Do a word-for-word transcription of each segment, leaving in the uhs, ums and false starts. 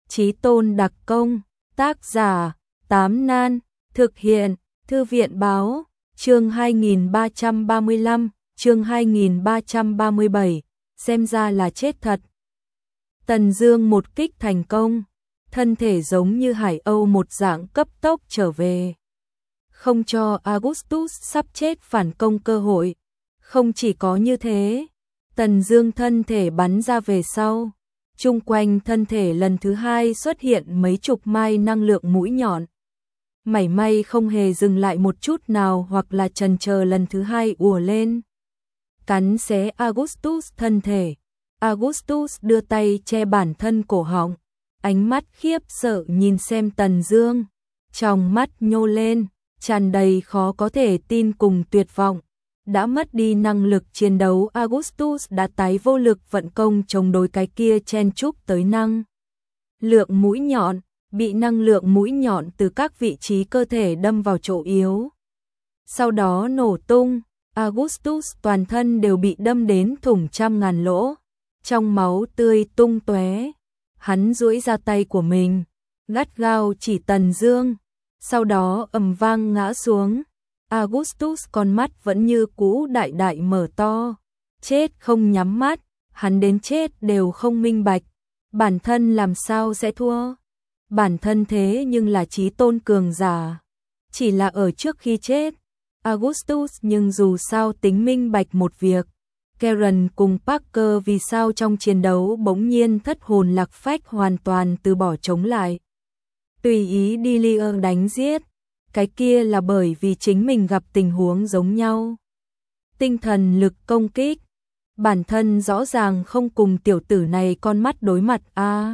Chí tôn đặc công, tác giả, Tám Nan, thực hiện, Thư viện báo, chương hai nghìn ba trăm ba mươi lăm, chương hai nghìn ba trăm ba mươi bảy, xem ra là chết thật. Tần Dương một kích thành công, thân thể giống như hải âu một dạng cấp tốc trở về, không cho Augustus sắp chết phản công cơ hội. Không chỉ có như thế, Tần Dương thân thể bắn ra về sau, chung quanh thân thể lần thứ hai xuất hiện mấy chục mai năng lượng mũi nhọn. Mảy may không hề dừng lại một chút nào hoặc là chần chờ, lần thứ hai ùa lên, cắn xé Augustus thân thể. Augustus đưa tay che bản thân cổ họng, ánh mắt khiếp sợ nhìn xem Tần Dương, trong mắt nhô lên, tràn đầy khó có thể tin cùng tuyệt vọng. Đã mất đi năng lực chiến đấu, Augustus đã tái vô lực vận công chống đối cái kia chen chúc tới năng lượng mũi nhọn, bị năng lượng mũi nhọn từ các vị trí cơ thể đâm vào chỗ yếu, sau đó nổ tung. Augustus toàn thân đều bị đâm đến thủng trăm ngàn lỗ, trong máu tươi tung tóe. Hắn duỗi ra tay của mình, gắt gao chỉ Tần Dương, sau đó ầm vang ngã xuống. Augustus con mắt vẫn như cũ đại đại mở to, chết không nhắm mắt. Hắn đến chết đều không minh bạch, bản thân làm sao sẽ thua. Bản thân thế nhưng là chí tôn cường giả, chỉ là ở trước khi chết, Augustus nhưng dù sao tính minh bạch một việc. Karen cùng Parker vì sao trong chiến đấu bỗng nhiên thất hồn lạc phách, hoàn toàn từ bỏ chống lại, tùy ý Delia đánh giết. Cái kia là bởi vì chính mình gặp tình huống giống nhau. Tinh thần lực công kích, bản thân rõ ràng không cùng tiểu tử này con mắt đối mặt a. À,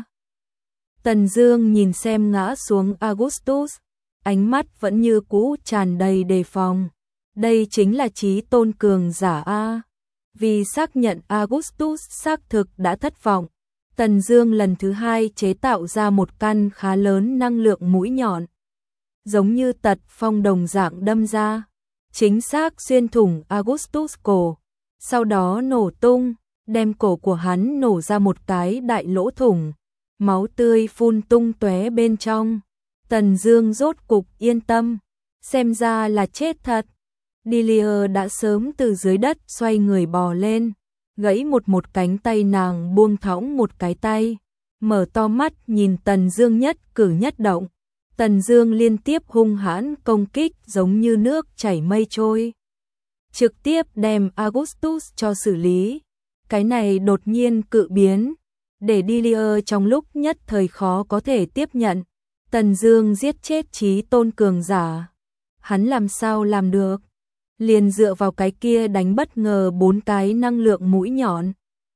Tần Dương nhìn xem ngã xuống Augustus, ánh mắt vẫn như cũ tràn đầy đề phòng. Đây chính là chí tôn cường giả a. À. Vì xác nhận Augustus xác thực đã thất vọng, Tần Dương lần thứ hai chế tạo ra một căn khá lớn năng lượng mũi nhọn, giống như tật phong đồng dạng đâm ra, chính xác xuyên thủng Augustus cổ, sau đó nổ tung, đem cổ của hắn nổ ra một cái đại lỗ thủng, máu tươi phun tung tóe bên trong. Tần Dương rốt cục yên tâm, xem ra là chết thật. Delia đã sớm từ dưới đất xoay người bò lên, gãy một một cánh tay nàng, buông thõng một cái tay, mở to mắt nhìn Tần Dương nhất cử nhất động. Tần Dương liên tiếp hung hãn công kích giống như nước chảy mây trôi, trực tiếp đem Augustus cho xử lý. Cái này đột nhiên cự biến, để Delia trong lúc nhất thời khó có thể tiếp nhận. Tần Dương giết chết chí tôn cường giả, hắn làm sao làm được? Liền dựa vào cái kia đánh bất ngờ bốn cái năng lượng mũi nhọn.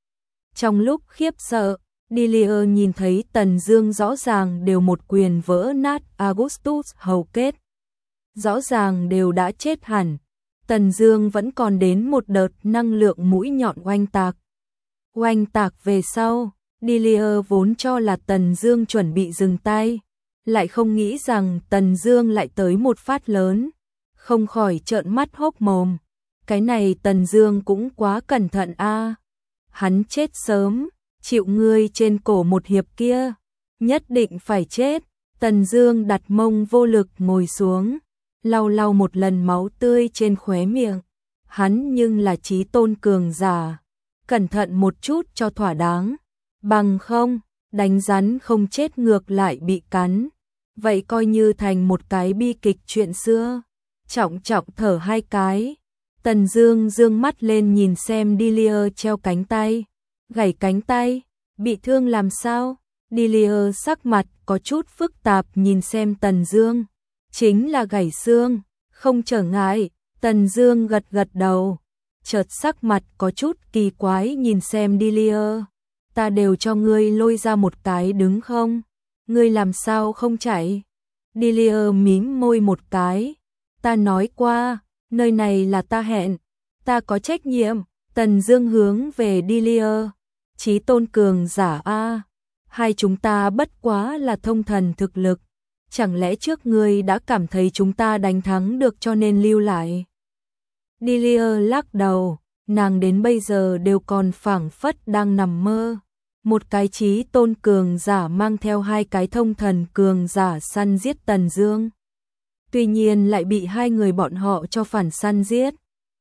Trong lúc khiếp sợ, Delia nhìn thấy Tần Dương rõ ràng đều một quyền vỡ nát Augustus hầu kết, rõ ràng đều đã chết hẳn. Tần Dương vẫn còn đến một đợt năng lượng mũi nhọn oanh tạc. Oanh tạc về sau, Delia vốn cho là Tần Dương chuẩn bị dừng tay, lại không nghĩ rằng Tần Dương lại tới một phát lớn, không khỏi trợn mắt hốc mồm. Cái này Tần Dương cũng quá cẩn thận a. À. Hắn chết sớm, chịu ngươi trên cổ một hiệp kia, nhất định phải chết. Tần Dương đặt mông vô lực ngồi xuống, lau lau một lần máu tươi trên khóe miệng. Hắn nhưng là chí tôn cường giả, cẩn thận một chút cho thỏa đáng, bằng không, đánh rắn không chết ngược lại bị cắn, vậy coi như thành một cái bi kịch chuyện xưa. Trọng trọng thở hai cái, Tần Dương dương mắt lên nhìn xem Delia treo cánh tay, gãy cánh tay, bị thương làm sao? Delia sắc mặt có chút phức tạp nhìn xem Tần Dương, chính là gãy xương, không trở ngại. Tần Dương gật gật đầu, chợt sắc mặt có chút kỳ quái nhìn xem Delia, ta đều cho ngươi lôi ra một cái đứng không? Ngươi làm sao không chạy? Delia mím môi một cái, ta nói qua, nơi này là ta hẹn, ta có trách nhiệm. Tần Dương hướng về Delia, chí tôn cường giả a, hai chúng ta bất quá là thông thần thực lực, chẳng lẽ trước ngươi đã cảm thấy chúng ta đánh thắng được cho nên lưu lại? Delia lắc đầu, nàng đến bây giờ đều còn phảng phất đang nằm mơ. Một cái chí tôn cường giả mang theo hai cái thông thần cường giả săn giết Tần Dương. Tuy nhiên lại bị hai người bọn họ cho phản săn giết.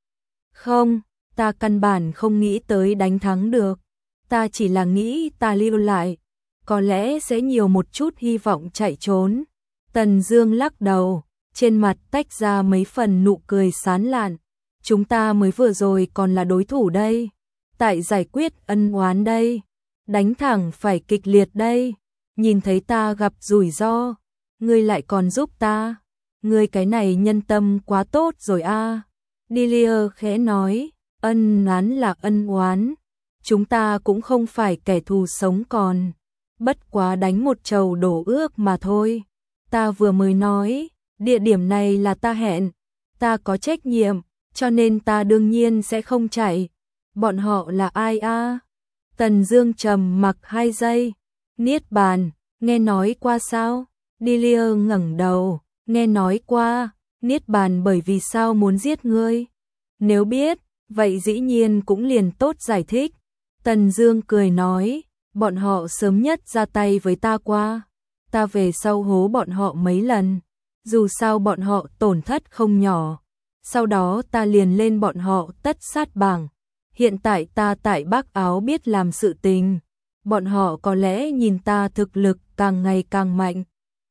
Không, ta căn bản không nghĩ tới đánh thắng được. Ta chỉ là nghĩ ta lưu lại, có lẽ sẽ nhiều một chút hy vọng chạy trốn. Tần Dương lắc đầu, trên mặt tách ra mấy phần nụ cười sán lạn. Chúng ta mới vừa rồi còn là đối thủ đây. Tại giải quyết ân oán đây. Đánh thẳng phải kịch liệt đây. Nhìn thấy ta gặp rủi ro, ngươi lại còn giúp ta. Ngươi cái này nhân tâm quá tốt rồi a. À. Delia khẽ nói, ân oán là ân oán. Chúng ta cũng không phải kẻ thù sống còn. Bất quá đánh một trầu đổ ước mà thôi. Ta vừa mới nói, địa điểm này là ta hẹn. Ta có trách nhiệm, cho nên ta đương nhiên sẽ không chạy. Bọn họ là ai a? À? Tần Dương trầm mặc hai giây. Niết bàn, nghe nói qua sao? Delia ngẩng đầu, nghe nói qua. Niết bàn bởi vì sao muốn giết ngươi? Nếu biết, vậy dĩ nhiên cũng liền tốt giải thích. Tần Dương cười nói, bọn họ sớm nhất ra tay với ta qua. Ta về sau hố bọn họ mấy lần. Dù sao bọn họ tổn thất không nhỏ. Sau đó ta liền lên bọn họ tất sát bảng. Hiện tại ta tại Bắc Áo biết làm sự tình. Bọn họ có lẽ nhìn ta thực lực càng ngày càng mạnh.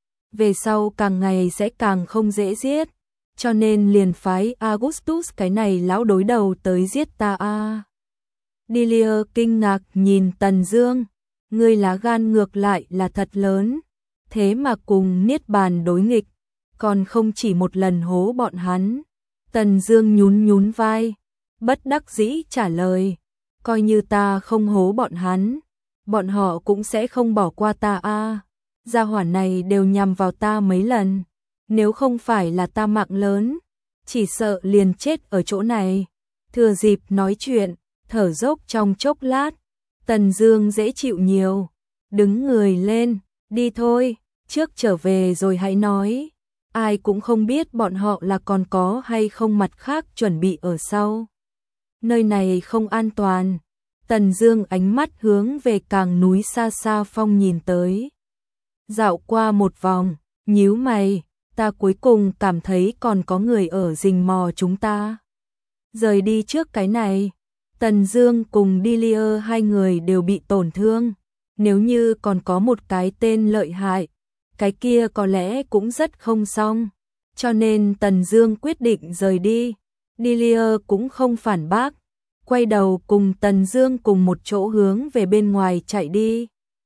Về sau càng ngày sẽ càng không dễ giết. Cho nên liền phái Augustus cái này lão đối đầu tới giết ta a. À. Delia kinh ngạc nhìn Tần Dương. Ngươi lá gan ngược lại là thật lớn. Thế mà cùng Niết bàn đối nghịch. Còn không chỉ một lần hố bọn hắn. Tần Dương nhún nhún vai. Bất đắc dĩ trả lời. Coi như ta không hố bọn hắn. Bọn họ cũng sẽ không bỏ qua ta a. À. Gia hỏa này đều nhằm vào ta mấy lần. Nếu không phải là ta mạng lớn, chỉ sợ liền chết ở chỗ này. Thừa dịp nói chuyện, thở dốc trong chốc lát. Tần Dương dễ chịu nhiều. Đứng người lên, đi thôi, trước trở về rồi hãy nói. Ai cũng không biết bọn họ là còn có hay không mặt khác chuẩn bị ở sau. Nơi này không an toàn. Tần Dương ánh mắt hướng về càng núi xa xa phong nhìn tới. Dạo qua một vòng, nhíu mày, ta cuối cùng cảm thấy còn có người ở rình mò chúng ta. Rời đi trước cái này, Tần Dương cùng Delia hai người đều bị tổn thương. Nếu như còn có một cái tên lợi hại, cái kia có lẽ cũng rất không xong. Cho nên Tần Dương quyết định rời đi. Delia cũng không phản bác, quay đầu cùng Tần Dương cùng một chỗ hướng về bên ngoài chạy đi.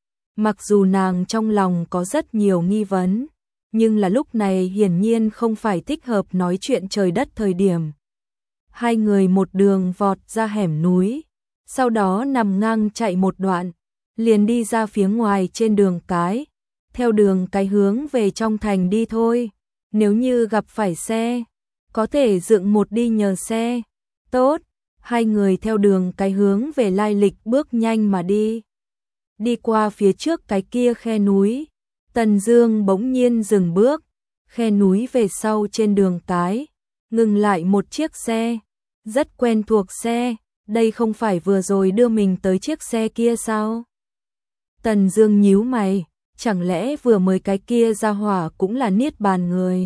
Mặc dù nàng trong lòng có rất nhiều nghi vấn, nhưng là lúc này hiển nhiên không phải thích hợp nói chuyện trời đất thời điểm. Hai người một đường vọt ra hẻm núi, sau đó nằm ngang chạy một đoạn, liền đi ra phía ngoài trên đường cái, theo đường cái hướng về trong thành đi thôi. Nếu như gặp phải xe, có thể dựng một đi nhờ xe. Tốt, hai người theo đường cái hướng về lai lịch bước nhanh mà đi. Đi qua phía trước cái kia khe núi, Tần Dương bỗng nhiên dừng bước. Khe núi về sau trên đường cái, ngừng lại một chiếc xe, rất quen thuộc xe, đây không phải vừa rồi đưa mình tới chiếc xe kia sao? Tần Dương nhíu mày, chẳng lẽ vừa mới cái kia ra hỏa cũng là Niết bàn người?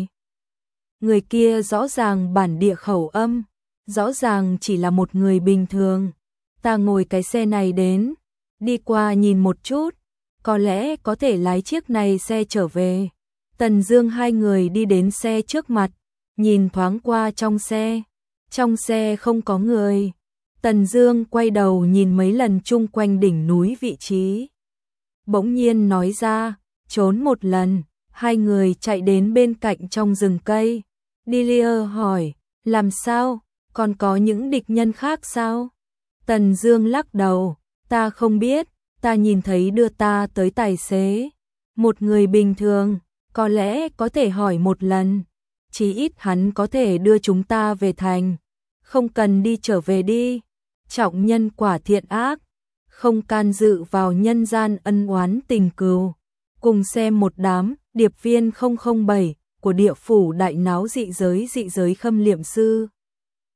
Người kia rõ ràng bản địa khẩu âm, rõ ràng chỉ là một người bình thường. Ta ngồi cái xe này đến, đi qua nhìn một chút, có lẽ có thể lái chiếc này xe trở về. Tần Dương hai người đi đến xe trước mặt, nhìn thoáng qua trong xe. Trong xe không có người. Tần Dương quay đầu nhìn mấy lần chung quanh đỉnh núi vị trí. Bỗng nhiên nói ra, trốn một lần. Hai người chạy đến bên cạnh trong rừng cây. Delia hỏi, làm sao? Còn có những địch nhân khác sao? Tần Dương lắc đầu, ta không biết, ta nhìn thấy đưa ta tới tài xế. Một người bình thường, có lẽ có thể hỏi một lần. Chí ít hắn có thể đưa chúng ta về thành. Không cần đi trở về đi. Trọng nhân quả thiện ác, không can dự vào nhân gian ân oán tình cừu. Cùng xem một đám điệp viên không không bảy của địa phủ đại náo dị giới dị giới khâm liệm sư.